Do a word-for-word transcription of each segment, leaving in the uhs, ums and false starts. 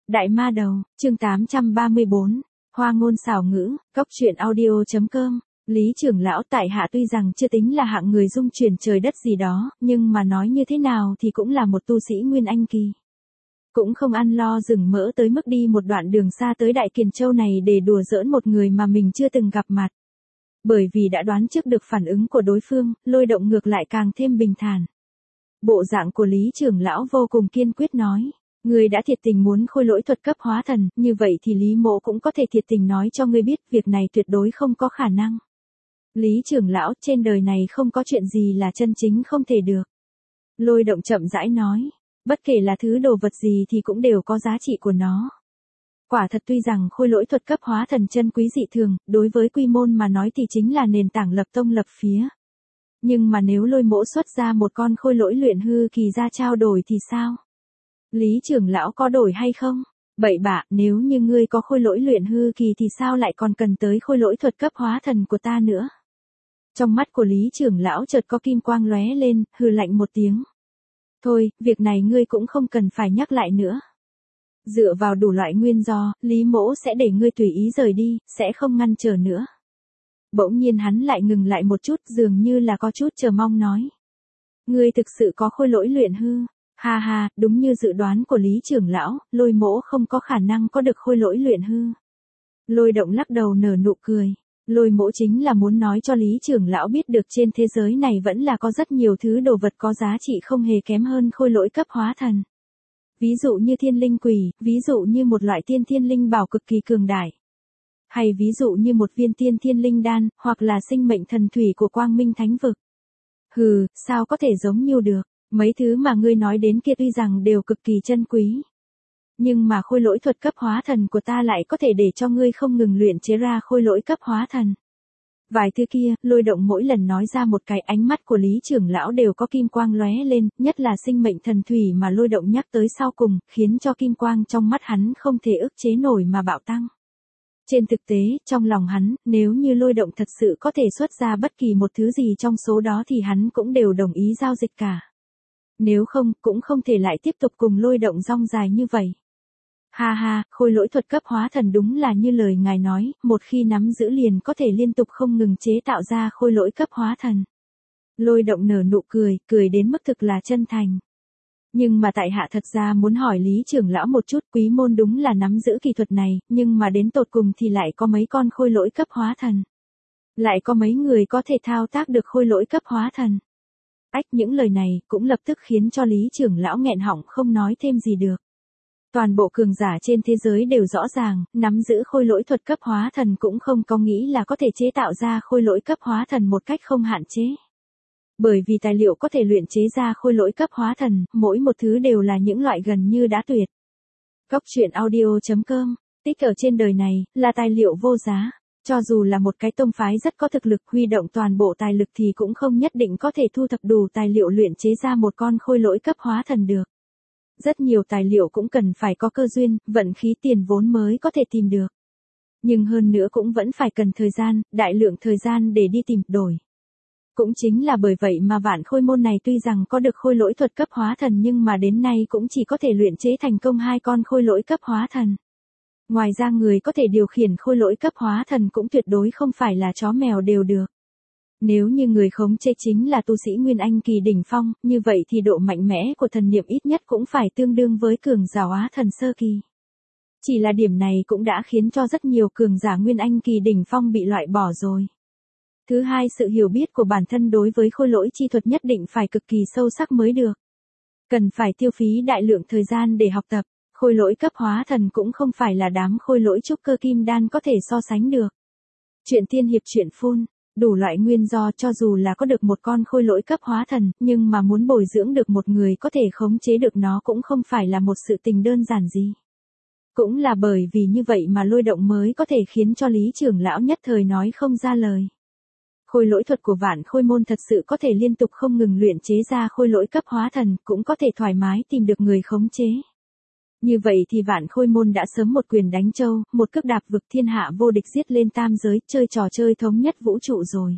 Đại ma đầu, chương tám trăm ba mươi bốn, hoa ngôn xảo ngữ, cóc truyện audio.com. Lý trưởng lão tại hạ tuy rằng chưa tính là hạng người dung chuyển trời đất gì đó, nhưng mà nói như thế nào thì cũng là một tu sĩ Nguyên Anh kỳ. Cũng không ăn lo rừng mỡ tới mức đi một đoạn đường xa tới Đại Kiền Châu này để đùa giỡn một người mà mình chưa từng gặp mặt. Bởi vì đã đoán trước được phản ứng của đối phương, Lôi Động ngược lại càng thêm bình thản. Bộ dạng của Lý trưởng lão vô cùng kiên quyết nói. Ngươi đã thiệt tình muốn khôi lỗi thuật cấp hóa thần, như vậy thì Lý mộ cũng có thể thiệt tình nói cho ngươi biết việc này tuyệt đối không có khả năng. Lý trưởng lão, trên đời này không có chuyện gì là chân chính không thể được. Lôi Động chậm rãi nói, bất kể là thứ đồ vật gì thì cũng đều có giá trị của nó. Quả thật tuy rằng khôi lỗi thuật cấp hóa thần chân quý dị thường, đối với quy môn mà nói thì chính là nền tảng lập tông lập phía. Nhưng mà nếu Lôi mỗ xuất ra một con khôi lỗi luyện hư kỳ ra trao đổi thì sao? Lý trưởng lão có đổi hay không? Bậy bạ, nếu như ngươi có khôi lỗi luyện hư kỳ thì sao lại còn cần tới khôi lỗi thuật cấp hóa thần của ta nữa? Trong mắt của Lý trưởng lão chợt có kim quang lóe lên, hừ lạnh một tiếng. Thôi, việc này ngươi cũng không cần phải nhắc lại nữa. Dựa vào đủ loại nguyên do, Lý mỗ sẽ để ngươi tùy ý rời đi, sẽ không ngăn trở nữa. Bỗng nhiên hắn lại ngừng lại một chút, dường như là có chút chờ mong nói. Ngươi thực sự có khôi lỗi luyện hư? Ha ha, đúng như dự đoán của Lý trưởng lão, Lôi mỗ không có khả năng có được khôi lỗi luyện hư. Lôi Động lắc đầu nở nụ cười. Lôi mỗ chính là muốn nói cho Lý trưởng lão biết được trên thế giới này vẫn là có rất nhiều thứ đồ vật có giá trị không hề kém hơn khôi lỗi cấp hóa thần. Ví dụ như thiên linh quỷ, ví dụ như một loại tiên thiên linh bảo cực kỳ cường đại. Hay ví dụ như một viên tiên thiên linh đan, hoặc là sinh mệnh thần thủy của Quang Minh Thánh Vực. Hừ, sao có thể giống như được. Mấy thứ mà ngươi nói đến kia tuy rằng đều cực kỳ chân quý. Nhưng mà khôi lỗi thuật cấp hóa thần của ta lại có thể để cho ngươi không ngừng luyện chế ra khôi lỗi cấp hóa thần. Vài thứ kia, Lôi Động mỗi lần nói ra một cái, ánh mắt của Lý trưởng lão đều có kim quang lóe lên, nhất là sinh mệnh thần thủy mà Lôi Động nhắc tới sau cùng, khiến cho kim quang trong mắt hắn không thể ức chế nổi mà bạo tăng. Trên thực tế, trong lòng hắn, nếu như Lôi Động thật sự có thể xuất ra bất kỳ một thứ gì trong số đó thì hắn cũng đều đồng ý giao dịch cả. Nếu không, cũng không thể lại tiếp tục cùng Lôi Động rong dài như vậy. Ha ha, khôi lỗi thuật cấp hóa thần đúng là như lời ngài nói, một khi nắm giữ liền có thể liên tục không ngừng chế tạo ra khôi lỗi cấp hóa thần. Lôi Động nở nụ cười, cười đến mức thực là chân thành. Nhưng mà tại hạ thật ra muốn hỏi Lý trưởng lão một chút, quý môn đúng là nắm giữ kỹ thuật này, nhưng mà đến tột cùng thì lại có mấy con khôi lỗi cấp hóa thần. Lại có mấy người có thể thao tác được khôi lỗi cấp hóa thần. Ách, những lời này cũng lập tức khiến cho Lý trưởng lão nghẹn họng không nói thêm gì được. Toàn bộ cường giả trên thế giới đều rõ ràng, nắm giữ khôi lỗi thuật cấp hóa thần cũng không có nghĩ là có thể chế tạo ra khôi lỗi cấp hóa thần một cách không hạn chế. Bởi vì tài liệu có thể luyện chế ra khôi lỗi cấp hóa thần, mỗi một thứ đều là những loại gần như đã tuyệt. Cóc truyện audio.com, tích ở trên đời này, là tài liệu vô giá. Cho dù là một cái tông phái rất có thực lực huy động toàn bộ tài lực thì cũng không nhất định có thể thu thập đủ tài liệu luyện chế ra một con khôi lỗi cấp hóa thần được. Rất nhiều tài liệu cũng cần phải có cơ duyên, vận khí tiền vốn mới có thể tìm được. Nhưng hơn nữa cũng vẫn phải cần thời gian, đại lượng thời gian để đi tìm đổi. Cũng chính là bởi vậy mà Vạn Khôi môn này tuy rằng có được khôi lỗi thuật cấp hóa thần nhưng mà đến nay cũng chỉ có thể luyện chế thành công hai con khôi lỗi cấp hóa thần. Ngoài ra người có thể điều khiển khôi lỗi cấp hóa thần cũng tuyệt đối không phải là chó mèo đều được. Nếu như người khống chế chính là tu sĩ Nguyên Anh kỳ đỉnh phong, như vậy thì độ mạnh mẽ của thần niệm ít nhất cũng phải tương đương với cường giả Hóa thần sơ kỳ. Chỉ là điểm này cũng đã khiến cho rất nhiều cường giả Nguyên Anh kỳ đỉnh phong bị loại bỏ rồi. Thứ hai, sự hiểu biết của bản thân đối với khôi lỗi chi thuật nhất định phải cực kỳ sâu sắc mới được. Cần phải tiêu phí đại lượng thời gian để học tập. Khôi lỗi cấp hóa thần cũng không phải là đám khôi lỗi trúc cơ kim đan có thể so sánh được. Chuyện tiên hiệp chuyện phun, đủ loại nguyên do cho dù là có được một con khôi lỗi cấp hóa thần, nhưng mà muốn bồi dưỡng được một người có thể khống chế được nó cũng không phải là một sự tình đơn giản gì. Cũng là bởi vì như vậy mà Lôi Động mới có thể khiến cho Lý trưởng lão nhất thời nói không ra lời. Khôi lỗi thuật của Vạn Khôi môn thật sự có thể liên tục không ngừng luyện chế ra khôi lỗi cấp hóa thần, cũng có thể thoải mái tìm được người khống chế. Như vậy thì Vạn Khôi môn đã sớm một quyền đánh châu, một cước đạp vực thiên hạ vô địch giết lên tam giới, chơi trò chơi thống nhất vũ trụ rồi.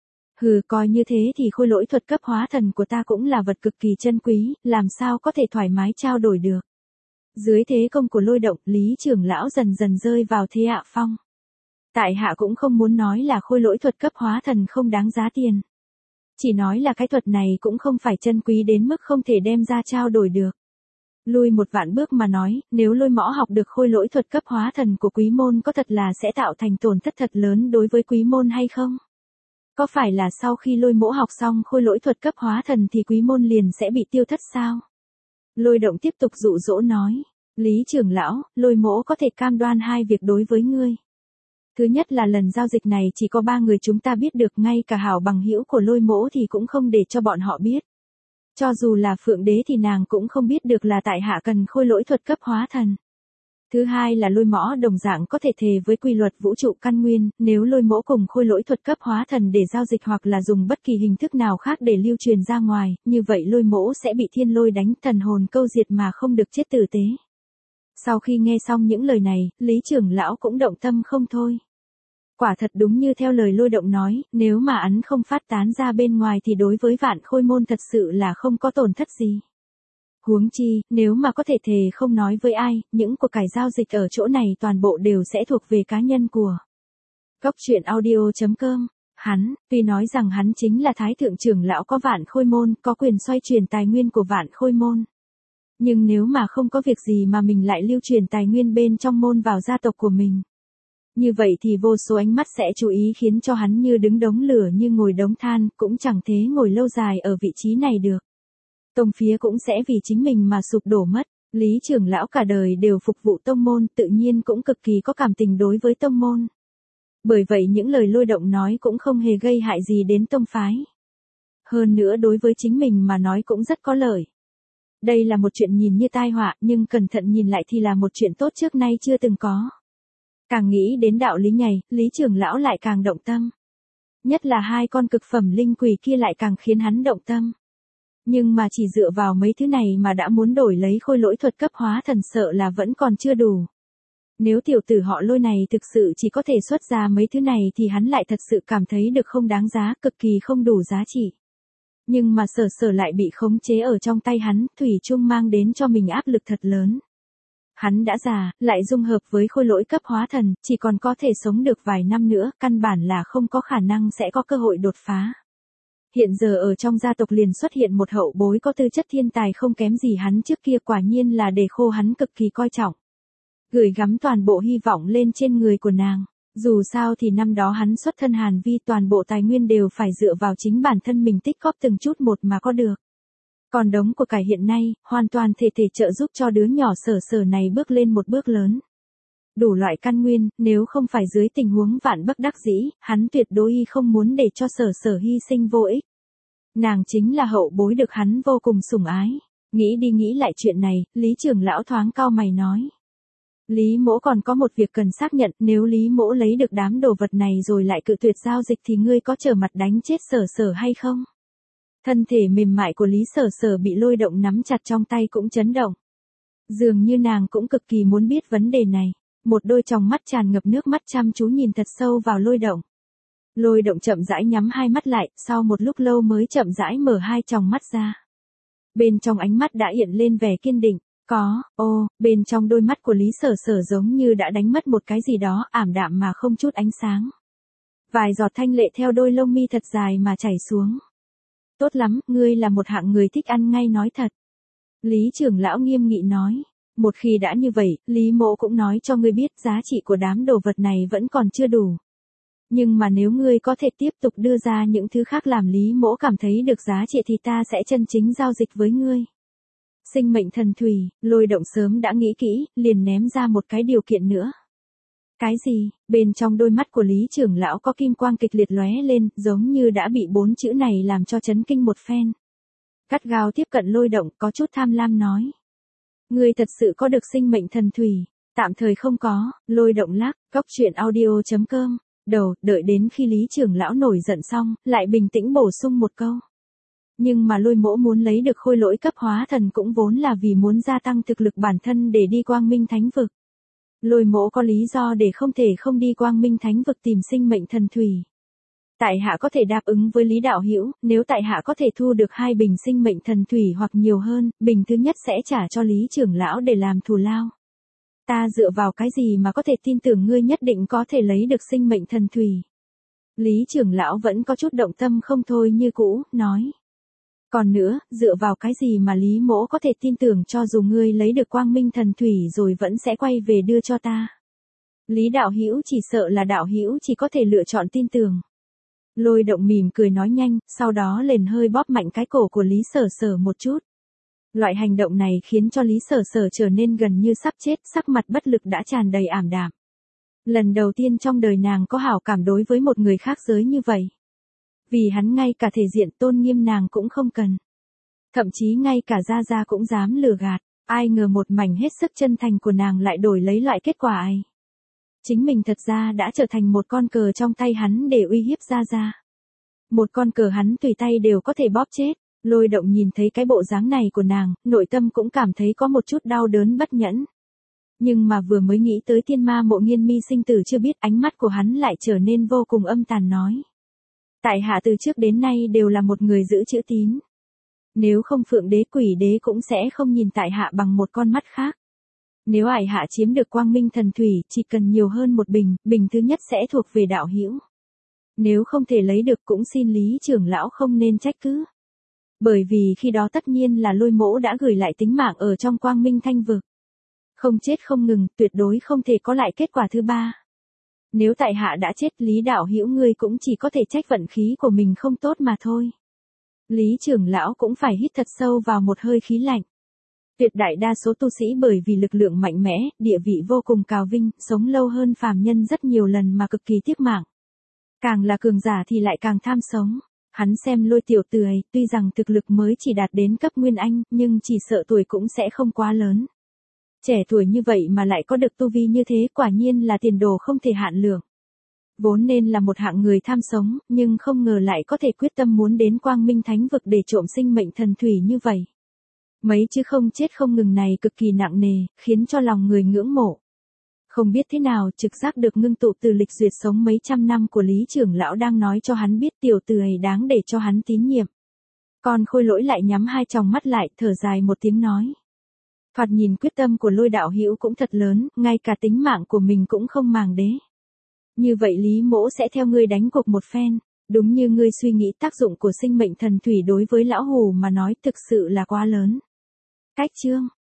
Hừ, coi như thế thì khôi lỗi thuật cấp hóa thần của ta cũng là vật cực kỳ chân quý, làm sao có thể thoải mái trao đổi được. Dưới thế công của lôi động, Lý trưởng lão dần dần rơi vào thế hạ phong. Tại hạ cũng không muốn nói là khôi lỗi thuật cấp hóa thần không đáng giá tiền. Chỉ nói là cái thuật này cũng không phải chân quý đến mức không thể đem ra trao đổi được. Lui một vạn bước mà nói, nếu lôi mõ học được khôi lỗi thuật cấp hóa thần của quý môn có thật là sẽ tạo thành tổn thất thật lớn đối với quý môn hay không? Có phải là sau khi lôi mỗ học xong khôi lỗi thuật cấp hóa thần thì quý môn liền sẽ bị tiêu thất sao? Lôi động tiếp tục dụ dỗ nói. Lý trưởng lão, lôi mỗ có thể cam đoan hai việc đối với ngươi. Thứ nhất là lần giao dịch này chỉ có ba người chúng ta biết được, ngay cả hảo bằng hữu của lôi mỗ thì cũng không để cho bọn họ biết. Cho dù là Phượng Đế thì nàng cũng không biết được là tại hạ cần khôi lỗi thuật cấp hóa thần. Thứ hai là lôi mõ đồng dạng có thể thề với quy luật vũ trụ căn nguyên, nếu lôi mỗ cùng khôi lỗi thuật cấp hóa thần để giao dịch hoặc là dùng bất kỳ hình thức nào khác để lưu truyền ra ngoài, như vậy lôi mỗ sẽ bị thiên lôi đánh thần hồn câu diệt mà không được chết tử tế. Sau khi nghe xong những lời này, Lý trưởng lão cũng động tâm không thôi. Quả thật đúng như theo lời lôi động nói, nếu mà ấn không phát tán ra bên ngoài thì đối với vạn khôi môn thật sự là không có tổn thất gì. Huống chi, nếu mà có thể thề không nói với ai, những cuộc cải giao dịch ở chỗ này toàn bộ đều sẽ thuộc về cá nhân của Cốc truyện audio chấm com. Hắn, tuy nói rằng hắn chính là thái thượng trưởng lão có vạn khôi môn, có quyền xoay chuyển tài nguyên của vạn khôi môn. Nhưng nếu mà không có việc gì mà mình lại lưu truyền tài nguyên bên trong môn vào gia tộc của mình. Như vậy thì vô số ánh mắt sẽ chú ý khiến cho hắn như đứng đống lửa như ngồi đống than, cũng chẳng thế ngồi lâu dài ở vị trí này được. Tông phía cũng sẽ vì chính mình mà sụp đổ mất. Lý trưởng lão cả đời đều phục vụ tông môn, tự nhiên cũng cực kỳ có cảm tình đối với tông môn. Bởi vậy những lời lôi động nói cũng không hề gây hại gì đến tông phái. Hơn nữa đối với chính mình mà nói cũng rất có lợi. Đây là một chuyện nhìn như tai họa, nhưng cẩn thận nhìn lại thì là một chuyện tốt trước nay chưa từng có. Càng nghĩ đến đạo lý này, Lý trưởng lão lại càng động tâm. Nhất là hai con cực phẩm linh quỷ kia lại càng khiến hắn động tâm. Nhưng mà chỉ dựa vào mấy thứ này mà đã muốn đổi lấy khôi lỗi thuật cấp hóa thần sợ là vẫn còn chưa đủ. Nếu tiểu tử họ lôi này thực sự chỉ có thể xuất ra mấy thứ này thì hắn lại thật sự cảm thấy được không đáng giá, cực kỳ không đủ giá trị. Nhưng mà sở sở lại bị khống chế ở trong tay hắn, thủy chung mang đến cho mình áp lực thật lớn. Hắn đã già, lại dung hợp với khôi lỗi cấp hóa thần, chỉ còn có thể sống được vài năm nữa, căn bản là không có khả năng sẽ có cơ hội đột phá. Hiện giờ ở trong gia tộc liền xuất hiện một hậu bối có tư chất thiên tài không kém gì hắn trước kia, quả nhiên là đề khô hắn cực kỳ coi trọng. Gửi gắm toàn bộ hy vọng lên trên người của nàng. Dù sao thì năm đó hắn xuất thân Hàn Vi, toàn bộ tài nguyên đều phải dựa vào chính bản thân mình tích góp từng chút một mà có được. Còn đống của cải hiện nay, hoàn toàn thể thể trợ giúp cho đứa nhỏ sở sở này bước lên một bước lớn. Đủ loại căn nguyên, nếu không phải dưới tình huống vạn bất đắc dĩ, hắn tuyệt đối không muốn để cho sở sở hy sinh vô ích. Nàng chính là hậu bối được hắn vô cùng sủng ái. Nghĩ đi nghĩ lại chuyện này, Lý trưởng lão thoáng cau mày nói. Lý mỗ còn có một việc cần xác nhận, nếu Lý mỗ lấy được đám đồ vật này rồi lại cự tuyệt giao dịch thì ngươi có trở mặt đánh chết sở sở hay không? Thân thể mềm mại của Lý sở sở bị lôi động nắm chặt trong tay cũng chấn động. Dường như nàng cũng cực kỳ muốn biết vấn đề này. Một đôi tròng mắt tràn ngập nước mắt chăm chú nhìn thật sâu vào lôi động. Lôi động chậm rãi nhắm hai mắt lại, sau một lúc lâu mới chậm rãi mở hai tròng mắt ra. Bên trong ánh mắt đã hiện lên vẻ kiên định. Có, ô, bên trong đôi mắt của Lý sở sở giống như đã đánh mất một cái gì đó, ảm đạm mà không chút ánh sáng. Vài giọt thanh lệ theo đôi lông mi thật dài mà chảy xuống. Tốt lắm, ngươi là một hạng người thích ăn ngay nói thật. Lý trưởng lão nghiêm nghị nói. Một khi đã như vậy, Lý mỗ cũng nói cho ngươi biết giá trị của đám đồ vật này vẫn còn chưa đủ. Nhưng mà nếu ngươi có thể tiếp tục đưa ra những thứ khác làm Lý mỗ cảm thấy được giá trị thì ta sẽ chân chính giao dịch với ngươi. Sinh mệnh thần thủy, lôi động sớm đã nghĩ kỹ, liền ném ra một cái điều kiện nữa. Cái gì? Bên trong đôi mắt của Lý trưởng lão có kim quang kịch liệt lóe lên, giống như đã bị bốn chữ này làm cho chấn kinh một phen. Gắt gao tiếp cận lôi động, có chút tham lam nói. Ngươi thật sự có được sinh mệnh thần thủy? Tạm thời không có. Lôi động lắc, cốc truyện audio chấm com. Đầu, đợi đến khi Lý trưởng lão nổi giận xong, lại bình tĩnh bổ sung một câu. Nhưng mà lôi mỗ muốn lấy được khôi lỗi cấp hóa thần cũng vốn là vì muốn gia tăng thực lực bản thân để đi quang minh thánh vực. Lôi mỗ có lý do để không thể không đi quang minh thánh vực tìm sinh mệnh thần thủy. Tại hạ có thể đáp ứng với Lý đạo hữu, nếu tại hạ có thể thu được hai bình sinh mệnh thần thủy hoặc nhiều hơn, bình thứ nhất sẽ trả cho Lý trưởng lão để làm thù lao. Ta dựa vào cái gì mà có thể tin tưởng ngươi nhất định có thể lấy được sinh mệnh thần thủy? Lý trưởng lão vẫn có chút động tâm không thôi như cũ, nói. Còn nữa, dựa vào cái gì mà Lý mỗ có thể tin tưởng cho dù ngươi lấy được quang minh thần thủy rồi vẫn sẽ quay về đưa cho ta? Lý đạo hữu chỉ sợ là đạo hữu chỉ có thể lựa chọn tin tưởng. Lôi Động mỉm cười nói nhanh, sau đó liền hơi bóp mạnh cái cổ của Lý Sở Sở một chút. Loại hành động này khiến cho Lý Sở Sở trở nên gần như sắp chết, sắc mặt bất lực đã tràn đầy ảm đạm. Lần đầu tiên trong đời nàng có hảo cảm đối với một người khác giới như vậy. Vì hắn ngay cả thể diện tôn nghiêm nàng cũng không cần. Thậm chí ngay cả Gia Gia cũng dám lừa gạt, ai ngờ một mảnh hết sức chân thành của nàng lại đổi lấy loại kết quả ấy. Chính mình thật ra đã trở thành một con cờ trong tay hắn để uy hiếp Gia Gia. Một con cờ hắn tùy tay đều có thể bóp chết. Lôi Động nhìn thấy cái bộ dáng này của nàng, nội tâm cũng cảm thấy có một chút đau đớn bất nhẫn. Nhưng mà vừa mới nghĩ tới Thiên Ma Mộ Nghiên Mi sinh tử chưa biết, ánh mắt của hắn lại trở nên vô cùng âm tàn nói. Tại hạ từ trước đến nay đều là một người giữ chữ tín. Nếu không Phượng Đế Quỷ Đế cũng sẽ không nhìn tại hạ bằng một con mắt khác. Nếu ải hạ chiếm được quang minh thần thủy, chỉ cần nhiều hơn một bình, bình thứ nhất sẽ thuộc về đạo hữu. Nếu không thể lấy được cũng xin Lý trưởng lão không nên trách cứ. Bởi vì khi đó tất nhiên là Lôi mỗ đã gửi lại tính mạng ở trong quang minh thanh vực. Không chết không ngừng, tuyệt đối không thể có lại kết quả thứ ba. Nếu tại hạ đã chết, Lý đạo hữu ngươi cũng chỉ có thể trách vận khí của mình không tốt mà thôi. Lý trưởng lão cũng phải hít thật sâu vào một hơi khí lạnh. Tuyệt đại đa số tu sĩ bởi vì lực lượng mạnh mẽ, địa vị vô cùng cao vinh, sống lâu hơn phàm nhân rất nhiều lần mà cực kỳ tiếc mạng. Càng là cường giả thì lại càng tham sống. Hắn xem Lôi tiểu tử ấy, tuy rằng thực lực mới chỉ đạt đến cấp Nguyên Anh, nhưng chỉ sợ tuổi cũng sẽ không quá lớn. Trẻ tuổi như vậy mà lại có được tu vi như thế, quả nhiên là tiền đồ không thể hạn lượng. Vốn nên là một hạng người tham sống, nhưng không ngờ lại có thể quyết tâm muốn đến quang minh thánh vực để trộm sinh mệnh thần thủy như vậy. Mấy chữ không chết không ngừng này cực kỳ nặng nề, khiến cho lòng người ngưỡng mộ. Không biết thế nào, trực giác được ngưng tụ từ lịch duyệt sống mấy trăm năm của Lý trưởng lão đang nói cho hắn biết tiểu tử ấy đáng để cho hắn tín nhiệm. Còn Khôi Lỗi lại nhắm hai tròng mắt lại, thở dài một tiếng nói. Thoạt nhìn quyết tâm của Lôi đạo hữu cũng thật lớn, ngay cả tính mạng của mình cũng không màng đế. Như vậy Lý mỗ sẽ theo ngươi đánh cuộc một phen. Đúng như ngươi suy nghĩ, tác dụng của sinh mệnh thần thủy đối với lão hù mà nói thực sự là quá lớn. Cách chương